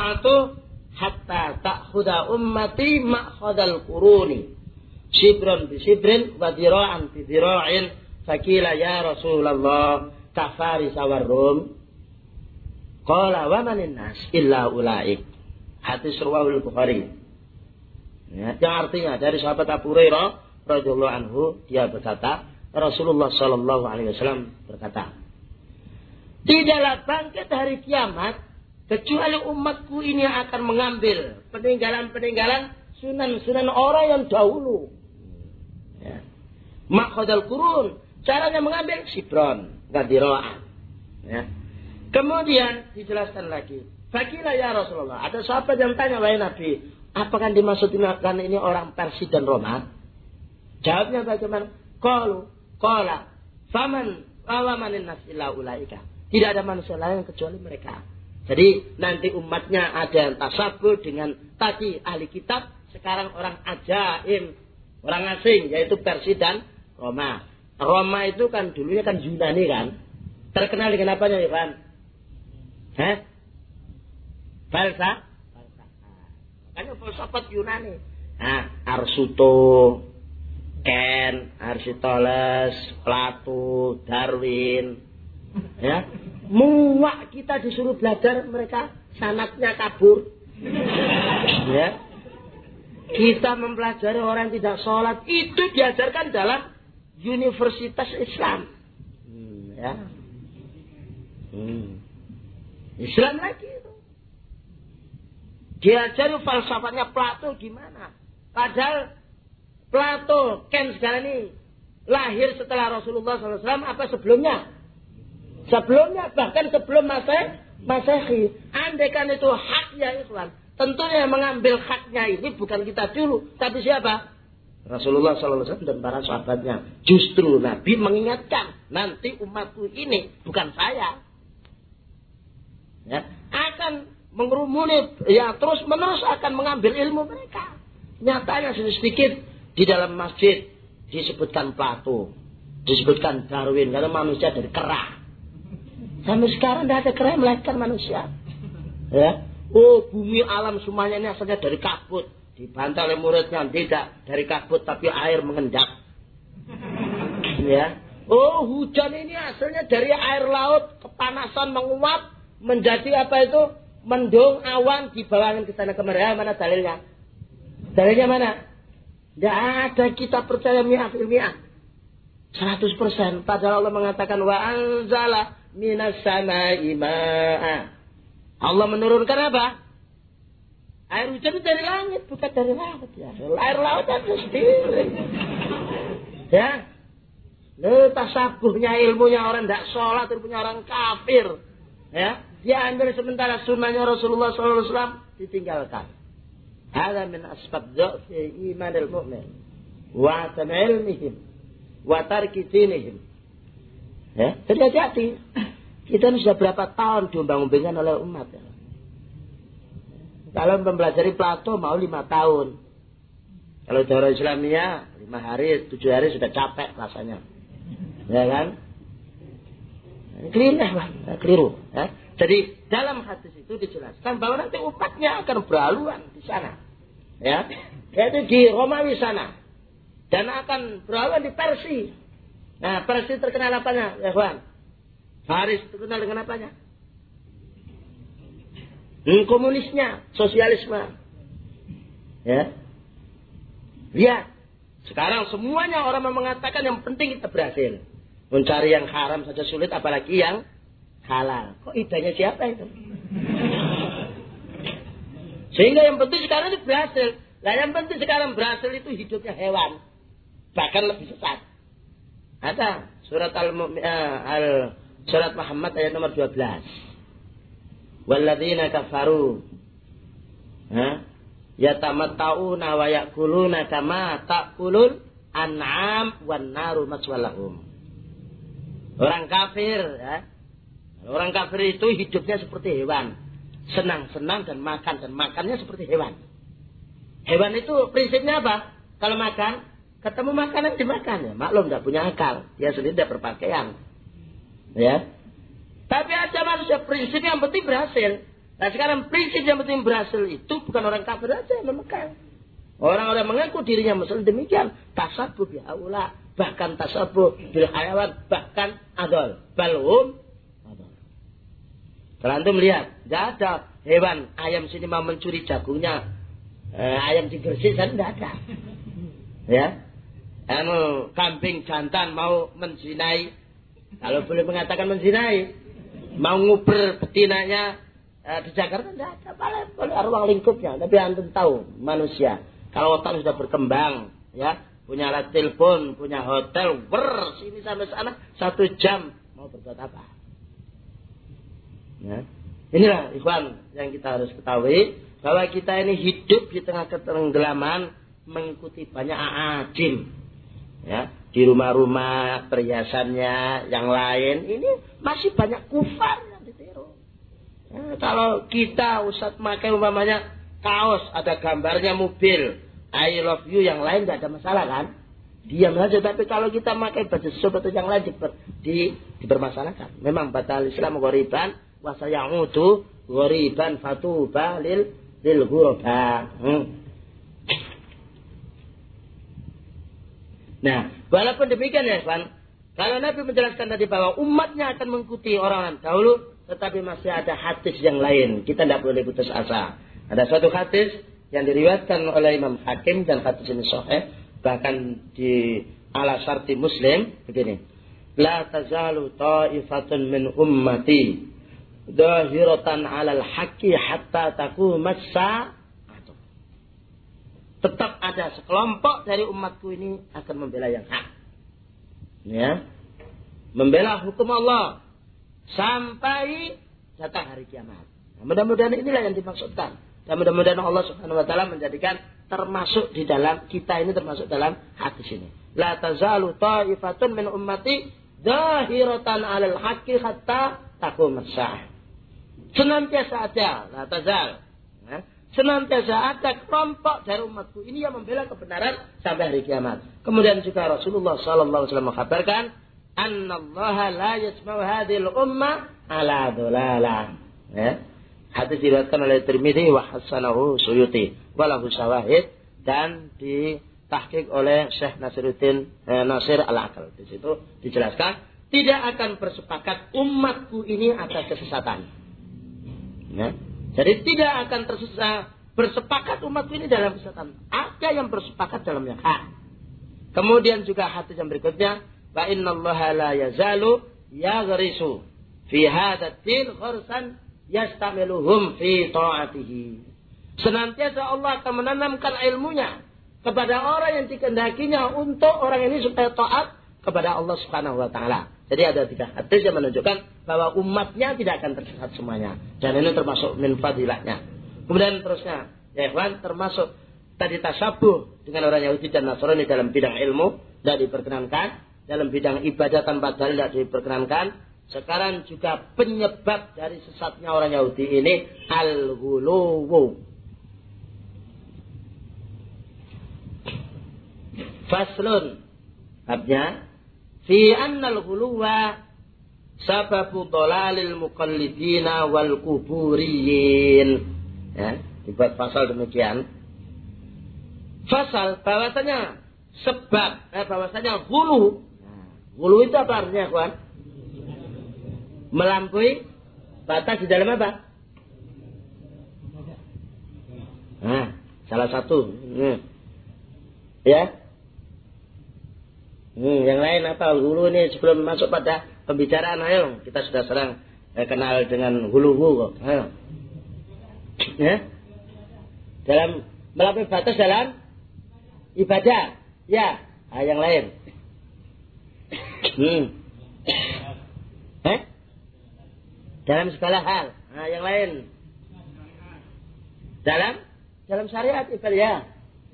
atau hatta ta'khudha ummati ma'khadal quruni shibran bi shibrin wa dhira'an bi dhira'in faqila ya Rasulullah kafaris war rum qala wa manin nas illa ulaik. Hadis riwayat Bukhari. Ya, yang artinya dari sahabat Abu Hurairah radhiyallahu anhu, dia berkata, Rasulullah sallallahu alaihi wasallam berkata, tidaklah bangkit hari kiamat kecuali umatku ini akan mengambil peninggalan-peninggalan sunan-sunan orang yang dahulu. Ya. Makhadal qurun, caranya mengambil sibron, gadiroan. Ya. Kemudian dijelaskan lagi. Fakila ya Rasulullah, ada sahabat yang tanya, wahai Nabi, apakah dimaksudkan ini orang Persia dan Roma? Jawabnya bagaimana? Qala faman awamanin nas illa ulaika. Tidak ada manusia lain kecuali mereka. Jadi nanti umatnya ada yang tasabuh dengan tadi ahli kitab, sekarang orang ajaim, orang asing, yaitu Persia dan Roma. Roma itu kan dulunya kan Yunani kan. Terkenal dengan apanya, Ivan? Falsafah. Makanya filsafat Yunani. Nah, Aristoteles, Kant, Aristoteles, Plato, Darwin. Ya. Muak kita disuruh belajar, mereka sanatnya kabur. Ya. Kita mempelajari orang yang tidak sholat, itu diajarkan dalam universitas Islam. Ya. Islam lagi itu. Diajari falsafatnya Plato gimana. Padahal Plato, Kant segala ini lahir setelah Rasulullah SAW apa sebelumnya? Sebelumnya, bahkan sebelum Masehi. Andaikan itu haknya Islam, tentunya yang mengambil haknya ini bukan kita dulu, tapi siapa? Rasulullah SAW dan para sahabatnya. Justru Nabi mengingatkan, nanti umatku ini bukan saya. Ya, akan mengerumuni, ya terus menerus akan mengambil ilmu mereka. Nyatanya sedikit di dalam masjid disebutkan Plato, disebutkan Darwin, karena manusia dari kera. Sampai sekarang tidak ada kera yang melahirkan manusia. Ya, oh bumi alam semuanya ini asalnya dari kabut. Dibantah oleh muridnya, tidak dari kabut tapi air mengendap. Ya, oh hujan ini asalnya dari air laut, kepanasan menguap menjadi apa itu? Mendung awan dibawakan ke sana kemari. Mana dalilnya? Dalilnya mana? Tidak ada, kita percaya mi'ah fil mi'ah. 100%. Padahal Allah mengatakan wa anzala minas samaa'i ma'a. Allah menurunkan apa? Air hujan itu dari langit, bukan dari laut ya. Air laut itu sendiri. Ya. Tasabuhnya ilmunya orang tidak sholat, ilmunya orang kafir. Ya. Dia ambil sementara sunnahnya Rasulullah SAW ditinggalkan. Hada min asbab dha'fi imanil mu'min wa tam ilmihim wa tarki dinihim. Ya, jadi hati-hati. Kita ini sudah berapa tahun diombang-ombingkan oleh umat. Ya. Kalau mempelajari Plato mau 5 tahun. Kalau daurah Islamiyah 5 hari, 7 hari sudah capek rasanya. Ya kan? Keliru. Ya. Jadi dalam hadis itu dijelaskan bahwa nanti umatnya akan berhaluan di sana. Ya. Yaitu di Romawi sana. Dan akan berhaluan di Persia. Nah, Persia terkenal apanya? Ya, Tuhan. Faris terkenal dengan apanya? Komunisnya, sosialisme. Ya. Lihat. Sekarang semuanya orang mengatakan yang penting kita berhasil. Mencari yang haram saja sulit, apalagi yang halal. Kok idenya siapa itu? Sehingga yang penting sekarang itu berhasil. Nah, yang penting sekarang berhasil itu hidupnya hewan. Bahkan lebih sesat. Ada surat surat Muhammad ayat nomor 12. Walladzina kafaru yatamatta'una wa ya'kuluna kama ta'kulul an'am wan naru maswalahum. Orang kafir ya. Orang kafir itu hidupnya seperti hewan. Senang-senang dan makannya seperti hewan. Hewan itu prinsipnya apa? Kalau makan, ketemu makanan dimakan ya. Maklum tidak punya akal. Dia sendiri tidak berpakaian. Ya. Tapi ada manusia prinsipnya yang penting berhasil. Nah sekarang prinsip yang penting berhasil itu bukan orang kafir saja yang memegang. Orang-orang mengaku dirinya muslim demikian. Tasabbuh bihaula, bahkan tasabbuh bil hayawan, bahkan adol. Balhum adol. Kalau antum lihat, tidak ada hewan ayam sini mau mencuri jagungnya, ayam di Gresik sana tidak ada. Ya, kambing jantan mau menzinai, kalau boleh mengatakan menzinai, mau nguber betinanya di Jakarta tidak ada. Boleh ruang lingkupnya. Tapi antum tahu manusia. Kalau otak sudah berkembang, ya, punya alat telepon, punya hotel, sini sampai sana 1 jam mau berbuat apa? Ya. Inilah ikhwan yang kita harus ketahui bahwa kita ini hidup di tengah ketenggelaman mengikuti banyak ajim. Ya, di rumah-rumah perhiasannya yang lain ini masih banyak kufar yang ditiru. Ya, kalau kita Ustaz pakai umpamanya kaos ada gambarnya mobil I love you yang lain tidak ada masalah kan? Diam saja. Tapi kalau kita pakai baju sup atau yang lain dipermasalahkan. Memang batal Islam ghoriban wa sayaudu ghoriban fatuba lil ghuraba. Nah, walaupun demikian ya, Pak, kalau Nabi menjelaskan tadi bahwa umatnya akan mengikuti orang-orang dahulu, tetapi masih ada hadis yang lain. Kita tidak boleh putus asa. Ada suatu hadis yang diriwayatkan oleh Imam Hakim dan hadis ini sahih, bahkan di ala syarti Muslim begini. La tazalu ta'ifatun min ummati dhahiratan 'alal haqqi hatta taqumas sa'atu. Tetap ada sekelompok dari umatku ini akan membela yang hak. Ya. Membela hukum Allah sampai datang hari kiamat. Nah, mudah-mudahan inilah yang dimaksudkan. Dan mudah-mudahan Allah Subhanahu wa taala menjadikan termasuk di dalam kita ini termasuk dalam hadis ini. La tazalu ta'ifatun min ummati dhahiratan 'alal haqqi hatta taqumas sa'ah. Senantiasa ada, la tazal. Nah, senantiasa ada kelompok dari umatku ini yang membela kebenaran sampai hari kiamat. Kemudian juga Rasulullah sallallahu alaihi wasallam mengkabarkan, "Annallaha la yasma'u hadhil ummah 'ala dhalalah." Ya. Hadis diriwayatkan oleh Tirmidzi wa hasanahu Suyuti walahu syawahid dan ditahqiq oleh Syekh Nasiruddin Nasir Al-Aqal. Di situ dijelaskan tidak akan bersepakat umatku ini atas kesesatan. Ya. Jadi tidak akan bersepakat umatku ini dalam kesesatan. Ada yang bersepakat dalam yang hak. Kemudian juga hadis yang berikutnya, wa innallaha la yazalu yaghrisu fi hadzal din ghursan yastamiluhum fi ta'atihi. Senantiasa Allah akan menanamkan ilmunya kepada orang yang dikehendakinya untuk orang ini supaya taat kepada Allah Subhanahu wa taala. Jadi ada 3 hadis yang menunjukkan bahwa umatnya tidak akan tersesat semuanya. Dan ini termasuk min fadilahnya. Kemudian terusnya, ya ikhwan, termasuk tadi tasabuh dengan orang Yahudi dan Nasrani dalam bidang ilmu tidak diperkenankan, dalam bidang ibadah tanpa dalil tidak diperkenankan. Sekarang juga penyebab dari sesatnya orang Yahudi ini al-ghuluwu. Faslun. Babnya fi anna al-ghuluwa sababu dhalalil muqallidina wal kuburiyin. Ya, dibuat pasal demikian. Fasal bahwasanya sebab bahwasanya ghulu. Nah, ghulu itu apa artinya, kawan? Melampaui batas di dalam apa? Nah, salah satu. Ya. Yang lain apa? Hulu ini sebelum masuk pada pembicaraan, ayo. Kita sudah sering kenal dengan hulu-hulu. Ayo. Ya. Dalam melampaui batas dalam ibadah. Ya. Nah, yang lain. Dalam segala hal. Nah, yang lain. Dalam syariat ibadah.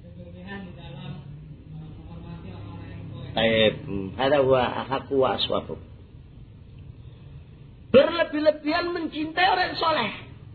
Baik, ada huwa ahaqu wa aswabu. Berlebih-lebihan mencintai orang soleh.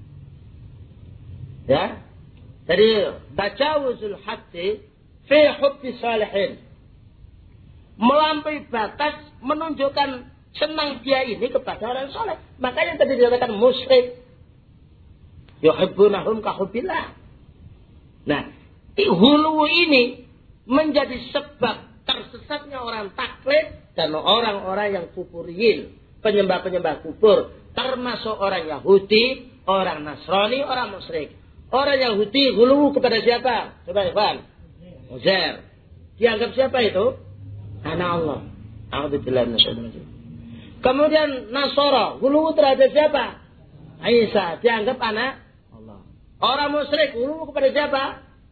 Ya. Jadi tajawuzul haddi fi hubbi salihin. Melampaui batas menunjukkan senang dia ini kepada orang soleh. Makanya tadi dikatakan musyrik. Yuhibbunahum ka hubbillah. Nah, ghulu ini menjadi sebab tersesatnya orang taklid dan orang-orang yang kufuriyin, penyembah-penyembah kubur, termasuk orang Yahudi, orang Nasrani, orang musyrik. Orang Yahudi ghulu kepada siapa? Coba Ikhwan. Uzair. Dianggap siapa itu? Anak Allah. A'udzubillahi minasyaitonir rajim. Kemudian Nasara, ghulu terhadap siapa? Isa, dianggap anak Allah. Orang musyrik ghulu kepada siapa?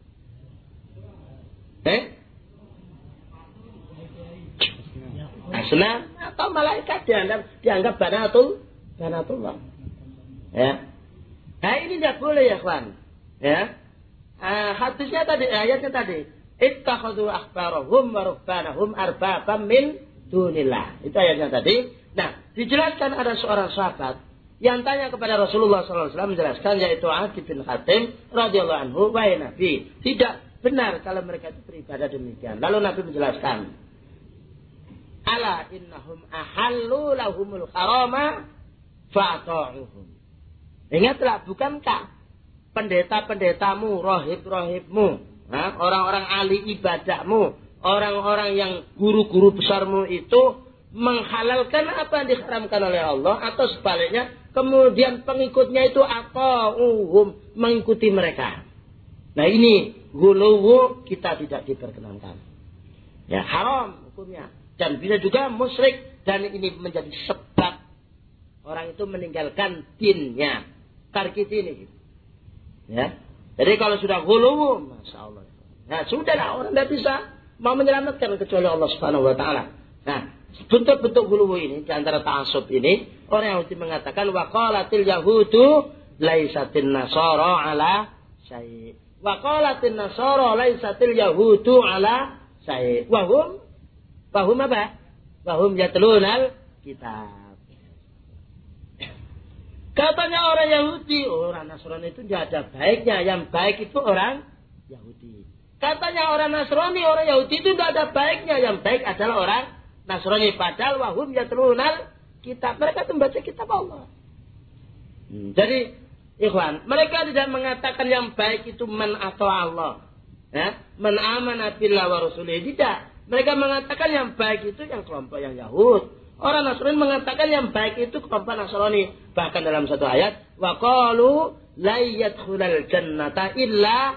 Asnam atau malaikat dianggap banatullah. Ya. Nah, ini tidak boleh ya, kawan. Ya. Hadisnya tadi, ayatnya tadi, ittakhadhu ahbarahum wa rubbanahum arbabam min dunillah. Itu ayatnya tadi. Nah, dijelaskan ada seorang sahabat yang tanya kepada Rasulullah SAW menjelaskan, yaitu Adi bin Hatim radhiyallahu anhu, wahai Nabi, tidak benar kalau mereka itu beribadah demikian. Lalu Nabi menjelaskan, ala innahum ahallu lahumul harama fa'ta'uhum. Ingatlah, bukankah pendeta-pendetamu, rohib-rohibmu, orang-orang ahli ibadahmu, orang-orang yang guru-guru besarmu itu menghalalkan apa yang diharamkan oleh Allah, atau sebaliknya kemudian pengikutnya itu ata'uhum, mengikuti mereka. Nah, ini ghuluwu kita tidak diperkenankan. Ya, haram hukumnya. Dan bisa juga musyrik, dan ini menjadi sebab orang itu meninggalkan dinnya. Tarkit ini. Ya. Jadi kalau sudah ghuluwu, Masya Allah. Nah, sudahlah, orang tidak bisa mau menyelamatkan kecuali Allah Subhanahu wa taala. Nah, bentuk-bentuk ghuluwu ini, di antara ta'assub ini, orang Yahudi mengatakan wa qalatil yahudu laisatin nasara ala syai'. Wa qalatin nasara laisatil yahudu ala syai'. Wahum apa? Wahum yatlunal kitab. Katanya orang Yahudi, orang Nasrani itu tidak ada baiknya. Yang baik itu orang Yahudi. Katanya orang Nasrani, orang Yahudi itu tidak ada baiknya. Yang baik adalah orang Nasrani. Padahal wahum yatlunal kitab. Mereka itu membaca kitab Allah. Jadi, ikhwan, mereka tidak mengatakan yang baik itu man atau Allah. Ya? Man amana billah wa rasulih. Tidak. Mereka mengatakan yang baik itu yang kelompok yang Yahud. Orang Nasrani mengatakan yang baik itu kelompok Nasrani. Bahkan dalam satu ayat, wa qalu la yadkhulal jannata illa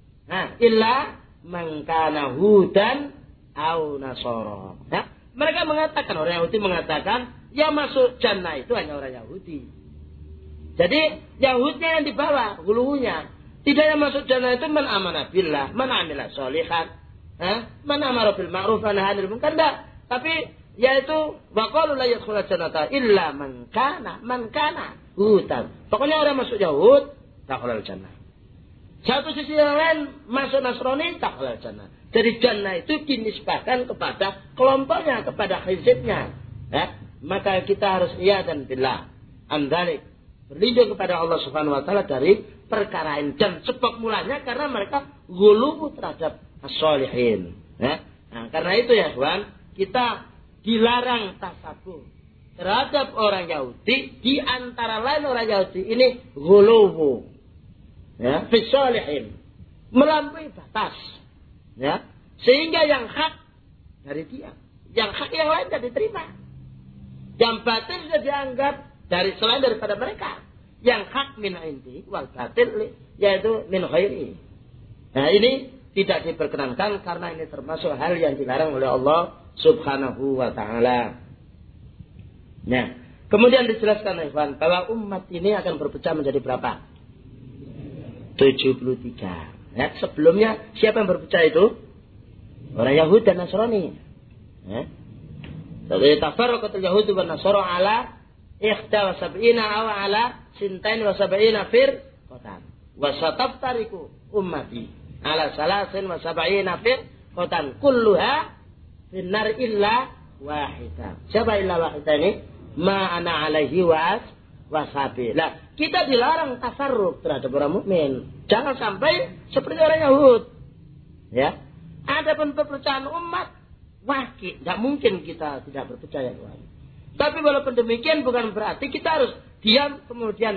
man kana hudan au nasara. Ya? Mereka mengatakan, orang Yahudi mengatakan yang masuk jannah itu hanya orang Yahudi. Jadi Yahudnya yang dibawa ghulunya. Tidak yang masuk jannah itu man amana billah, man amila sholihan, man amara bil ma'ruf wa nahaa 'anil munkar. Tapi yaitu waqalu la yadkhulul jannata illa man kana hudan. Pokoknya orang masuk Yahud dakhalul jannah. Satu sisi yang lain masuk Nasrani dakhalul jannah. Jadi jannah itu dinisbahkan kepada kelompoknya, kepada hizibnya. Ya? Maka kita harus dan billah andalik, berlindung kepada Allah Subhanahu wa taala dari perkara ini. Dan sebab mulanya karena mereka ghuluw terhadap as-sholihin. Ya? Nah, karena itu ya kawan, kita dilarang tasabuh terhadap orang Yahudi. Di antara lain orang Yahudi ini ghuluw, ya, fi sholihin, melampaui batas, ya, sehingga yang hak dari dia, yang hak yang lain tidak diterima, yang batil sudah dianggap dari selain daripada mereka, yang hak min indi wal batil yaitu min ghairi. Nah, ini tidak diperkenankan karena ini termasuk hal yang dilarang oleh Allah Subhanahu wa ta'ala. Nah, kemudian dijelaskan Ikhwan bahwa umat ini akan berpecah menjadi berapa? 73. Ya, sebelumnya siapa yang berpecah itu? Orang Yahudi dan Nasrani. Ya. Jadi tafarraqatul Yahudi wan Nasara ala 71 aw ala 72 firqatan. Wa sataftariqu ummati ala 73 firqatan kulluha finnar illa wahidah. Siapa illa wahidah ini? Ma ana alaihi washabi. Lah, kita dilarang tasarruf terhadap orang mukmin. Jangan sampai seperti orang Yahud. Ya. Adapun perpecahan umat wahki, enggak mungkin kita tidak berpercaya Tuhan. Tapi walaupun demikian bukan berarti kita harus diam kemudian ya.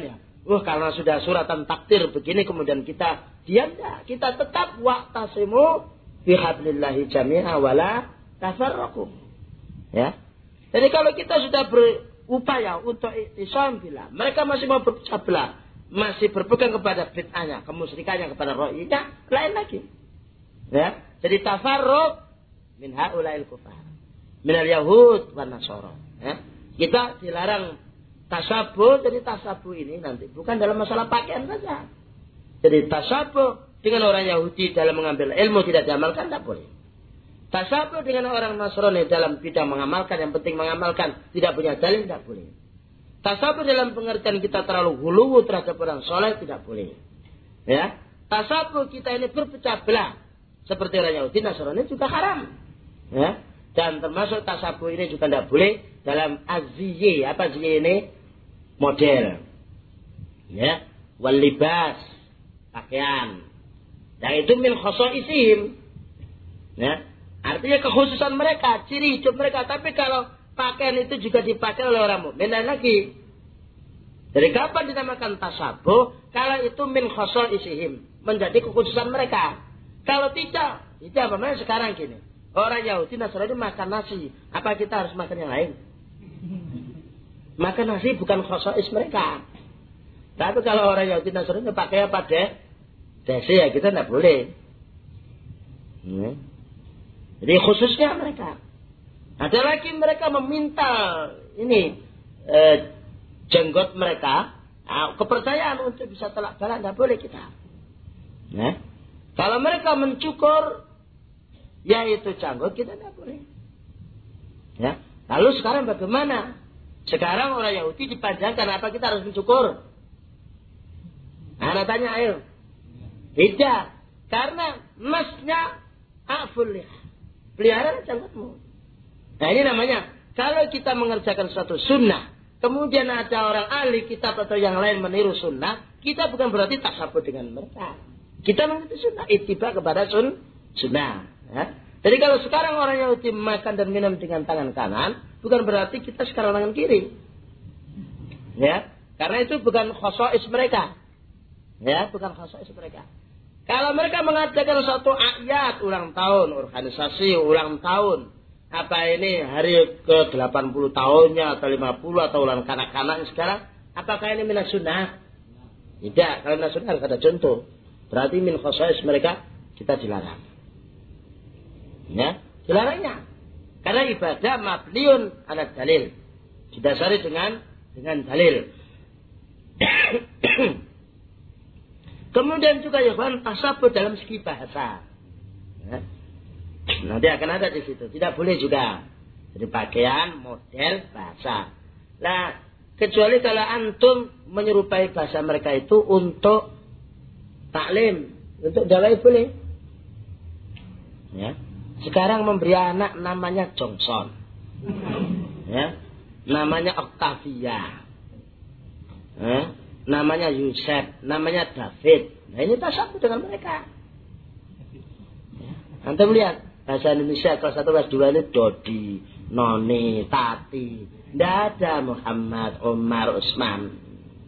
karena sudah suratan takdir begini kemudian kita diam, enggak. Kita tetap wa'tasimu bihablillahi jami'a wala tafarraqu. Ya. Jadi kalau kita sudah berupaya untuk iktisam billah, mereka masih mau berpecah belah, masih berpegang kepada bid'ahnya, kemusyrikannya, kepada ro'inya, lain lagi. Ya. Jadi tafarruq min haula'il kufar, minal yahud wan nasara. Ya. Kita dilarang tasabuh. Jadi tasabuh ini nanti bukan dalam masalah pakaian saja. Jadi tasabuh dengan orang Yahudi dalam mengambil ilmu tidak diamalkan, tidak boleh. Tasabuh dengan orang Nasrani dalam bidang mengamalkan, yang penting mengamalkan, tidak punya dalil, tidak boleh. Tasabuh dalam pengertian kita terlalu hulu terhadap orang soleh, tidak boleh. Ya, tasabuh kita ini berpecah belah seperti orang Yahudi, Nasrani juga haram. Ya, dan termasuk tasabuh ini juga tidak boleh dalam azziye. Apa azziye ini? Model. Ya, wal libas, pakaian. Dan itu min khosoisihim. Ya, artinya kekhususan mereka, ciri hidup mereka. Tapi kalau pakaian itu juga dipakai oleh orang mukmin, lain lagi. Dari kapan dinamakan tasabuh? Kalau itu min khosoisihim, menjadi kekhususan mereka. Kalau tidak, itu apa namanya sekarang gini. Orang Yahudi Nasrani makan nasi, apa kita harus makan yang lain? Makan nasi bukan khosois mereka. Tapi kalau orang Yahudi Nasrani pakai apa deh? Desi ya kita tidak boleh. Jadi khususnya mereka. Ada lagi mereka meminta ini jenggot mereka, kepercayaan untuk bisa telak balak, tidak boleh kita. Ya. Kalau mereka mencukur, yaitu janggut, kita tidak boleh. Ya. Lalu sekarang bagaimana? Sekarang orang Yahudi dipanjangkan, apa kita harus mencukur? Anak tanya ayo. Tidak. Karena nasnya afulih. Pelihara janggutmu. Nah ini namanya. Kalau kita mengerjakan suatu sunnah. Kemudian ada orang ahli kitab atau yang lain meniru sunnah. Kita bukan berarti tasabuh dengan mereka. Kita mengikuti sunnah. Ittiba kepada sunnah. Ya. Jadi kalau sekarang orang Yahudi makan dan minum dengan tangan kanan. Bukan berarti kita sekarang tangan kiri. Ya. Karena itu bukan khosois mereka. Ya, bukan khosois mereka. Kalau mereka mengadakan suatu ayat ulang tahun, organisasi ulang tahun, apa ini hari ke 80 tahunnya atau 50 atau ulang kanak-kanak sekarang, apakah ini minas sunnah? Tidak, kalau minas sunnah harus ada contoh. Berarti min khosois mereka kita dilarang. Ya, dilarangnya. Karena ibadah mabniun ala dalil. Didasari dengan dalil. Kemudian juga ya kawan tasabuh dalam segi bahasa. Ya. Nanti akan ada di situ. Tidak boleh juga. Jadi pakaian, model, bahasa. Nah, kecuali kalau antum menyerupai bahasa mereka itu untuk taklim, untuk dakwah boleh. Ya. Sekarang memberi anak namanya Johnson. Ya. Namanya Octavia. Ya. Namanya Yusuf, namanya David. Nah ini tasabuh dengan mereka. Ya. Antum lihat bahasa Indonesia kelas 1 kelas 2 ini Dodi, Noni, Tati. Tidak ada Muhammad, Umar, Usman.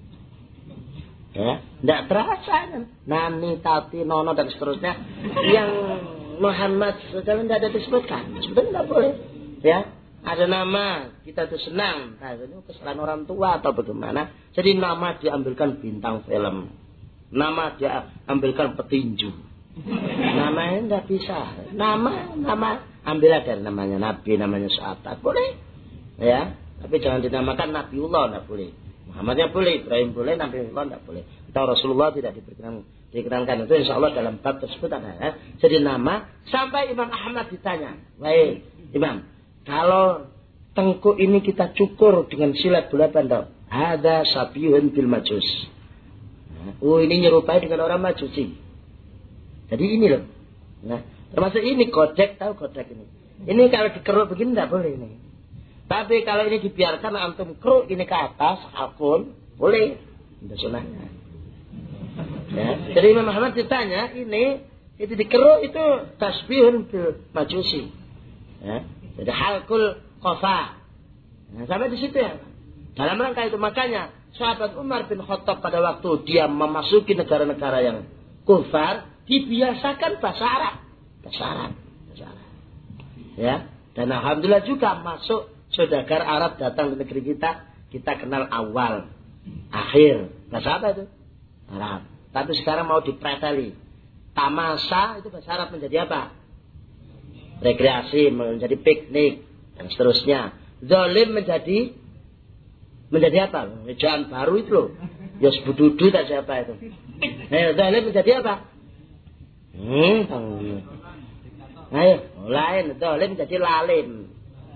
Ya, tidak terasa kan? Nani, Tati, Nono dan seterusnya. Yang Muhammad sekalian tidak ada disebutkan. Sebetulnya tidak boleh. Ya. Ada nama, kita tuh senang. Nah, ini kesalahan orang tua atau bagaimana. Jadi nama diambilkan bintang film. Nama diambilkan petinju. Namanya tidak bisa. Nama ambillah dari namanya Nabi, namanya sahabat. Boleh. Ya. Tapi jangan dinamakan Nabiullah, tidak boleh. Muhammadnya boleh, Ibrahim boleh, Nabiullah tidak boleh. Atau Rasulullah tidak dikenangkan. Itu insya Allah dalam bab tersebut ada. Ya. Jadi nama, sampai Imam Ahmad ditanya. Baik, Imam. Kalau tengkuk ini kita cukur dengan silat bola pandau, ada sabiyun bil majus. Oh ini nyerupai dengan orang majusi. Jadi ini loh. Nah, termasuk ini kodek, tahu kodek ini. Ini kalau dikeruk begini tidak boleh ini. Tapi kalau ini dibiarkan antum keruk ini ke atas, akun, boleh. Itu sunahnya. Ya. Jadi Imam Ahmad ditanya, ini itu dikeruk itu tasbihun bil majusi. Ya. Jadi halkul kofa. Nah, sampai di situ ya. Dalam rangka itu makanya sahabat Umar bin Khattab pada waktu dia memasuki negara-negara yang kufar, dibiasakan bahasa Arab. Bahasa Arab. Ya. Dan alhamdulillah juga masuk saudagar Arab datang ke negeri kita, kita kenal awal, akhir. Bahasa apa itu? Arab. Tapi sekarang mau dipreteli. Tamasa itu bahasa Arab menjadi apa? Rekreasi, menjadi piknik dan seterusnya. Zalim menjadi apa? Ejaan baru itu loh. Ya sebududu tak siapa itu. Zalim menjadi apa? Ayo, lain. Zalim menjadi lalim.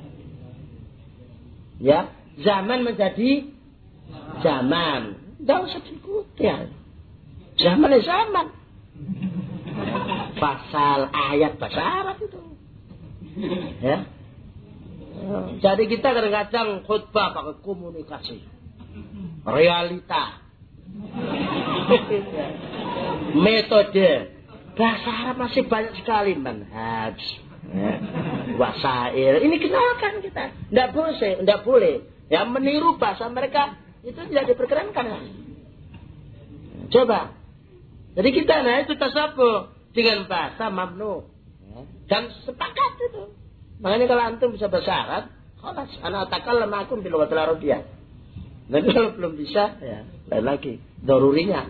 Ya, zaman menjadi zaman. Tidak usah diikuti ya. Zaman ya zaman. Pasal ayat bahasa Arab itu. Ya. Jadi kita kadang-kadang khutbah pakai komunikasi. Realita. Metode. Bahasa Arab masih banyak sekali manhaj. Ya. Wasail. Ini kenalkan kita. Tidak boleh. Ya, meniru bahasa mereka itu tidak diperkenankan. Coba. Jadi kita itu tasabuh dengan bahasa mamnu. Dan sepakat itu. Makanya kalau antum bisa bahasa Arab, khalas ana atakallam ma'akum bil lughatil arabiyyah. Dan kalau belum bisa, ya lain lagi, darurinya.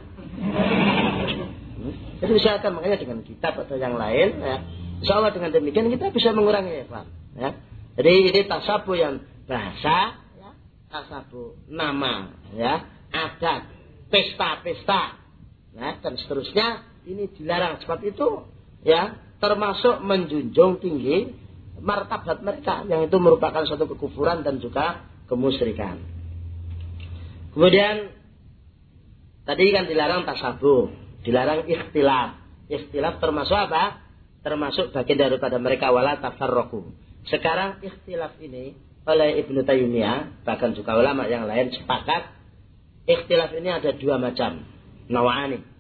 Jadi usahakan makanya dengan kitab atau yang lain, ya. Insyaallah dengan demikian kita bisa mengurangi ya. Jadi ini tasabuh yang bahasa, ya, tasabuh nama, ya, adat, pesta-pesta, ya, dan seterusnya ini dilarang. Sebab itu, ya, termasuk menjunjung tinggi martabat mereka yang itu merupakan suatu kekufuran dan juga kemusyrikan. Kemudian tadi kan dilarang tasabuh, dilarang ikhtilaf. Ikhtilaf termasuk apa? Termasuk bagian daripada mereka wala tafarraqu. Sekarang ikhtilaf ini oleh Ibnu Taimiyah bahkan juga ulama yang lain sepakat ikhtilaf ini ada dua macam, nawa'ani.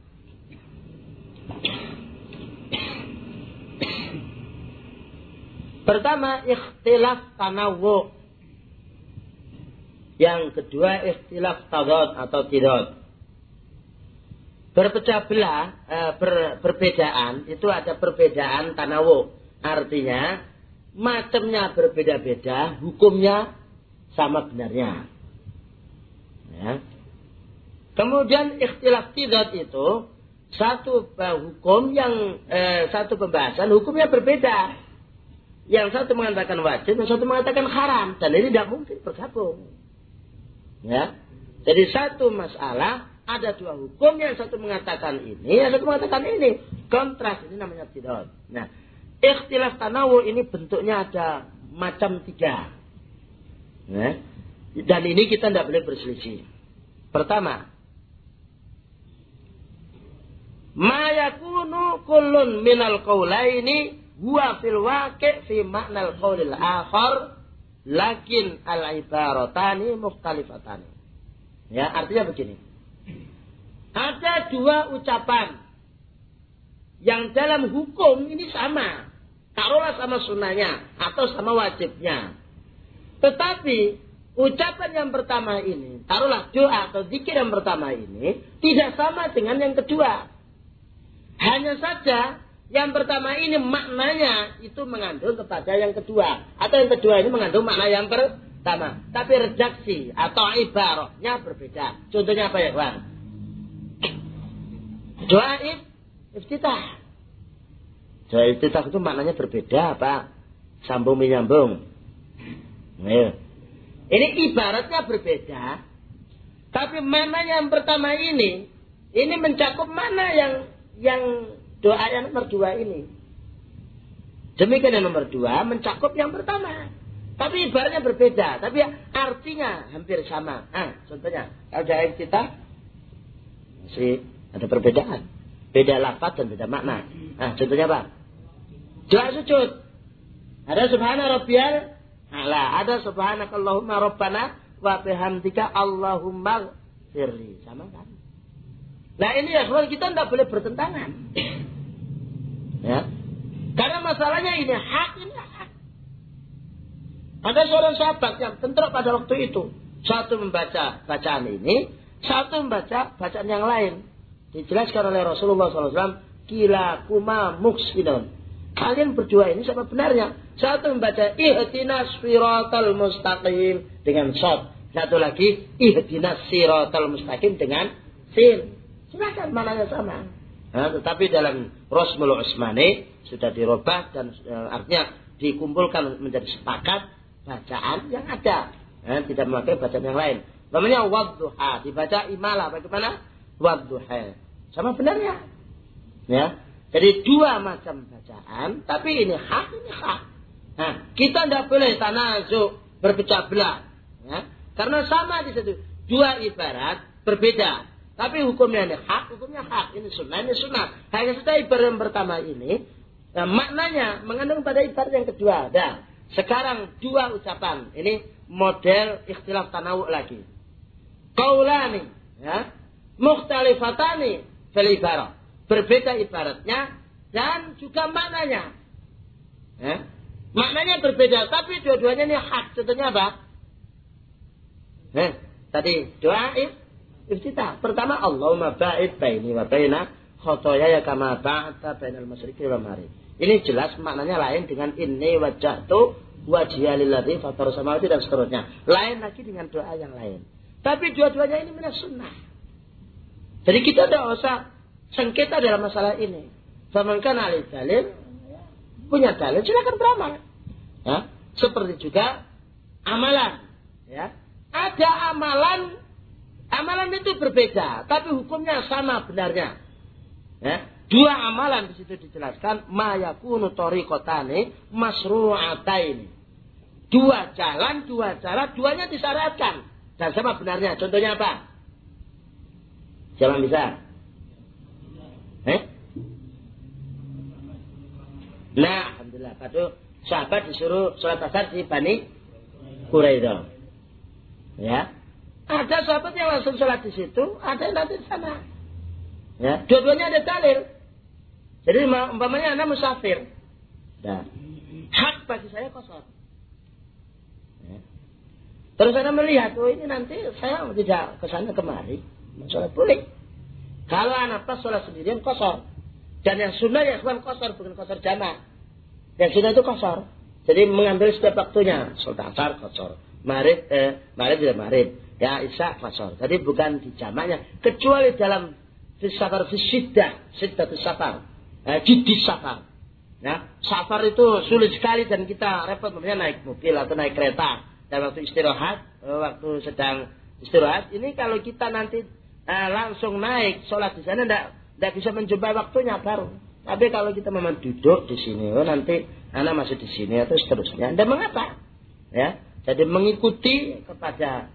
Pertama, ikhtilaf tanawwu. Yang kedua, ikhtilaf tadad atau tidad. Berpecah belah, perbedaan, itu ada perbedaan tanawwu. Artinya, macamnya berbeda-beda, hukumnya sama benarnya. Ya. Kemudian, ikhtilaf tidad itu, satu hukum yang, satu pembahasan, hukumnya berbeda. Yang satu mengatakan wajib, yang satu mengatakan haram. Dan ini tidak mungkin bergabung. Ya. Jadi satu masalah, ada dua hukum, yang satu mengatakan ini, yang satu mengatakan ini. Kontras, ini namanya tidad. Nah, ikhtilaf tanawwu ini bentuknya ada macam tiga. Ya. Dan ini kita tidak boleh berselisih. Pertama, ma yakunu kullun minal qawlaini huwa fil waqi' fi maknal qaulil akhar lakin al ibaratani mukhtalifatani. Ya, artinya begini. Ada dua ucapan yang dalam hukum ini sama. Taruhlah sama sunnahnya atau sama wajibnya. Tetapi ucapan yang pertama ini, taruhlah doa atau zikir yang pertama ini tidak sama dengan yang kedua. Hanya saja yang pertama ini maknanya itu mengandung kepada yang kedua. Atau yang kedua ini mengandung makna yang pertama. Tapi redaksi atau ibaratnya berbeda. Contohnya apa ya, Bang? Doa iftitah. Doa iftitah itu maknanya berbeda apa? Sambung menyambung. Nah, ini ibaratnya berbeda. Tapi mana yang pertama ini mencakup mana yang doa yang nomor dua ini. Demikian yang nomor dua mencakup yang pertama. Tapi ibaratnya berbeda. Tapi artinya hampir sama. Contohnya, kalau doa kita masih ada perbedaan. Beda lafaz dan beda makna. Contohnya apa? Doa sujud. Ada subhana rabbiyal a'la. Ada subhanakallahumma rabbana wa bihamdika Allahumma firli. Sama kan? Nah ini ya, kita tidak boleh bertentangan. Ya. Karena masalahnya ini hak. Ada seorang sahabat yang bentrok pada waktu itu. Satu membaca bacaan ini, satu membaca bacaan yang lain. Dijelaskan oleh Rasulullah SAW, kilakuma muhsinun. Kalian berdua ini sama benarnya. Satu membaca ihdinas siratal mustaqim dengan shad. Satu lagi ihdinas siratal mustaqim dengan sin. Silakan mananya sama. Nah, tetapi dalam Rasmul Utsmani sudah dirubah dan artinya dikumpulkan menjadi sepakat bacaan yang ada. Tidak memakai bacaan yang lain. Namanya wadduha, dibaca imalah. Bagaimana? Wadduha. Sama benarnya. Ya. Jadi dua macam bacaan, tapi ini hak, ini hak. Nah, kita tidak boleh tanazu berpecah belah. Ya. Karena sama di situ. Dua ibarat berbeda. Tapi hukumnya ini hak, hukumnya hak. Ini sunnah, ini sunnah. Hanya saja ibarat yang pertama ini, maknanya mengandung pada ibarat yang kedua. Nah, sekarang dua ucapan. Ini model ikhtilaf tanawu lagi. Qaulani, ya, mukhtalifatani fil ibarat. Berbeda ibaratnya dan juga maknanya. Ya. Maknanya berbeda, tapi dua-duanya ini hak. Contohnya apa? Tadi doa iftitah. Pertama, Allahumma ba'id baini wa baina khotoyaya kama ba'adta bainal masyriqi wal maghrib. Ini jelas maknanya lain dengan inni wajjahtu wajhiya lilladzi fatara samawati dan seterusnya. Lain lagi dengan doa yang lain. Tapi dua-duanya ini minas sunnah. Jadi kita tidak usah sengketa dalam masalah ini. Faman kana alaihi dalil, punya dalil silakan beramal. Ya, seperti juga amalan. Ya, ada amalan itu berbeda, tapi hukumnya sama benarnya. Ya, dua amalan di situ dijelaskan ma yakunu tariqatani masru'ataini. Dua jalan, dua cara, duanya disyaratkan. Dan sama benarnya. Contohnya apa? Siapa bisa? Nah, alhamdulillah. Padu sahabat disuruh sholat asar di Bani Quraidah. Ya. Ada sahabat yang langsung sholat di situ, ada yang nanti di sana. Ya. Dua-duanya ada dalil. Jadi umpamanya Anda musafir. Nah, hak bagi saya kosong. Ya. Terus Anda melihat, oh ini nanti saya tidak kesana kemari, sholat boleh. Kalau anak pas sholat sendirian kosor. Dan yang sunnah ya ikhwan kosor, bukan kosor jamaah. Yang sunnah itu kosor. Jadi mengambil setiap waktunya. Sholat asar kosor. Maghrib tidak maghrib. Ya isya kosor. Jadi bukan di jamaahnya. Kecuali dalam safar syiddah itu safar. Jiddi safar. Ya, safar itu sulit sekali dan kita repot naik mobil atau naik kereta. Dan waktu istirahat, waktu sedang istirahat, ini kalau kita nanti langsung naik sholat di sana, tidak bisa menjumpai waktunya baru. Tapi kalau kita memang duduk di sini, nanti anak masih di sini atau seterusnya, tidak mengapa. Ya, jadi mengikuti kepada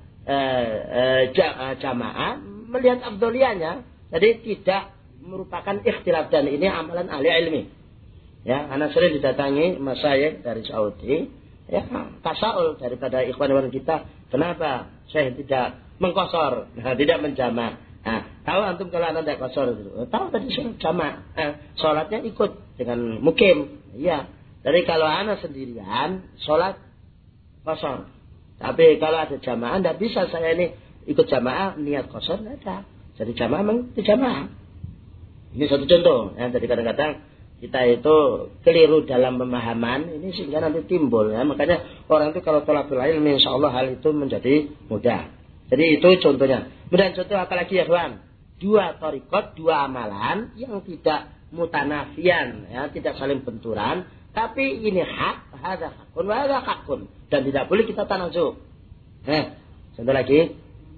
jamaah, melihat abdolianya, jadi tidak merupakan ikhtilaf dan ini amalan ahli ilmi. Ya, anak sering didatangi masyayikh dari Saudi. Ya, tasaul daripada ikhwan-ikhwan kita, kenapa saya tidak mengkosor, tidak menjamak. Nah, tahu antum kalau anda tidak kosor itu? Tahu tadi suruh jamak. Sholatnya ikut dengan mukim. Iya. Jadi kalau anak sendirian, sholat kosor. Tapi kalau ada jamaah, tidak bisa saya ini ikut jamaah, niat kosor, tidak ada. Jadi jamaah memang itu jamaah. Ini satu contoh. Ya, jadi kadang-kadang kita itu keliru dalam pemahaman ini sehingga nanti timbul ya. Makanya orang itu kalau tolak ilmu insyaallah hal itu menjadi mudah. Jadi itu contohnya. Kemudian contoh apalagi ya kawan? Dua thariqat, dua amalan yang tidak mutanafian ya, tidak saling benturan, tapi ini hak, hadza hakun wa hadza hakun dan tidak boleh kita tanazu. Contoh lagi.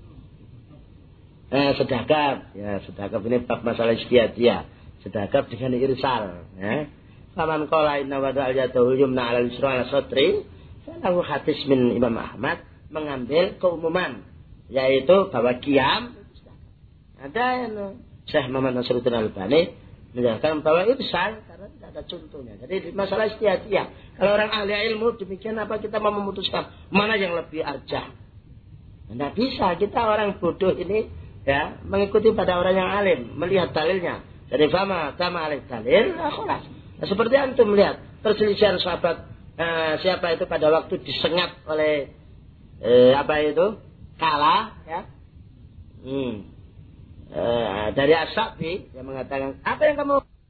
Sedekah. Ya, sedekah ini bab masalah istiadah. Sedekah dengan irsal. Faman qala inna wada'al yadul yumna 'ala al-yusra 'ala sadri, falahu hadis min Imam Ahmad mengambil keumuman yaitu bahwa qiyam ada yang Syekh Muhammad Nasruddin Albani menjelaskan bahwa irsal karena tidak ada contohnya. Jadi masalah istiadah. Kalau orang ahli ilmu demikian apa kita mau memutuskan mana yang lebih arjah? Tidak bisa kita orang bodoh ini ya mengikuti pada orang yang alim, melihat dalilnya. Jadi fama kama alaih dalil, khalas. Nah, seperti antum melihat perselisihan sahabat siapa itu pada waktu disengat oleh kalah ya. Dari Asy-Sya'bi yang mengatakan apa yang kamu